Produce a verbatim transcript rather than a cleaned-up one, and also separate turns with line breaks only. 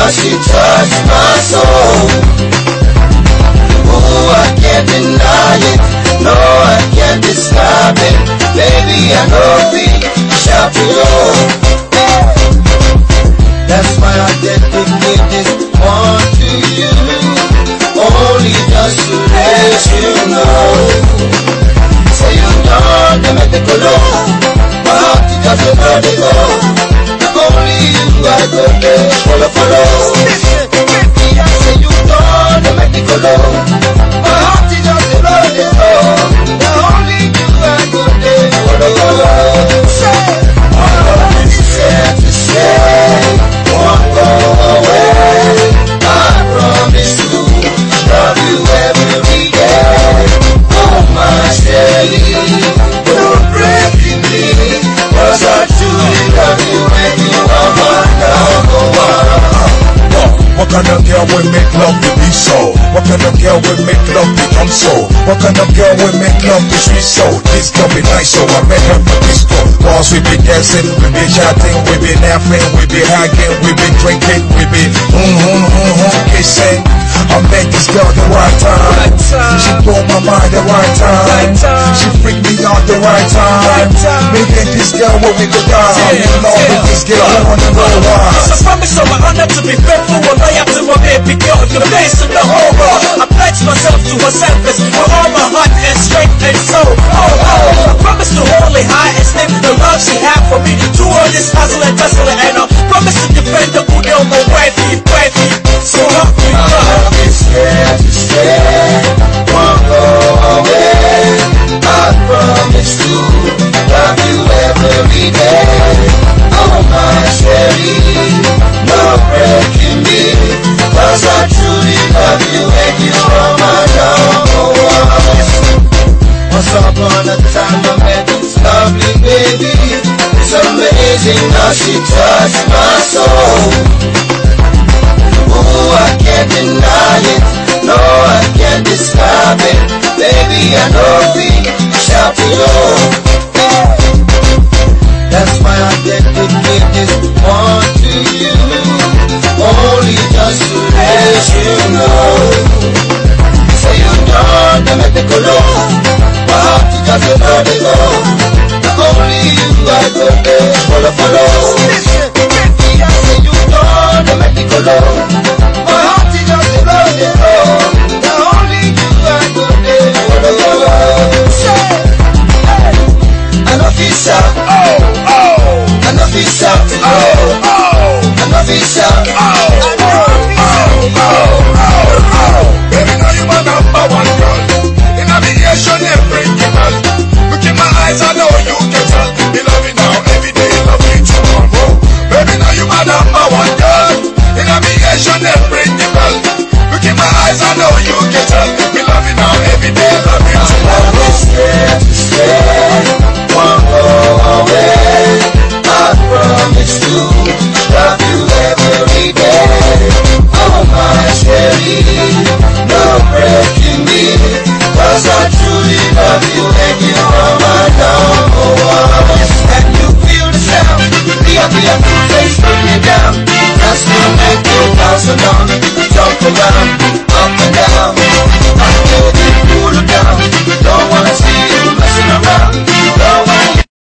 how she touched my soul. Oh, I can't deny it, no, I can't describe it. Baby, I know we shout to you. That's why I dedicate this one to you, only just to let you know. Say you done the medical law, my heart is just a vertigo. Only you I go there, follow, follow. Say you done the medical law, my heart is just a vertigo. Only you I go there, follow, follow. Say, all is sad to say. Won't go away. I promise to love you every day. Oh my Shelly, don't break me, 'cause I truly love you and you are my number one.
What kind of girl will make love to be so? What kind of girl will make love become so? What kind of girl will make love to sweet so? This girl be nice, so I met her for disco. Cause we be dancing, we be chatting, we be laughing, we be hugging, we be drinking, we be hmm hmm hmm hmm kissing. I met this girl the right time.
Right time.
She blew my mind the right time.
Right time.
She freaked me out the right time.
Right time.
Me and this girl when we go down.
Yeah,
You know
yeah,
with this girl I
yeah.
wanna know why.
I promise on my honor to be faithful and loyal to my baby girl. The face in the whole world. I pledge myself to her service with all my heart and strength and soul. Oh, oh. I promise to hold it high and esteem the love she had for me. To all this hustle and tussle, and I promise to defend the good on my wifey, wifey. So help me God.
I'm scared to stay, won't go away. I promise to love you every day. Oh my Shelly, no breaking me, 'cause I truly love you and you are my number one. Once upon a time I met this lovely baby. It's amazing how she touched my soul. Oh, I can't deny it, no, I can't describe it. Baby, I know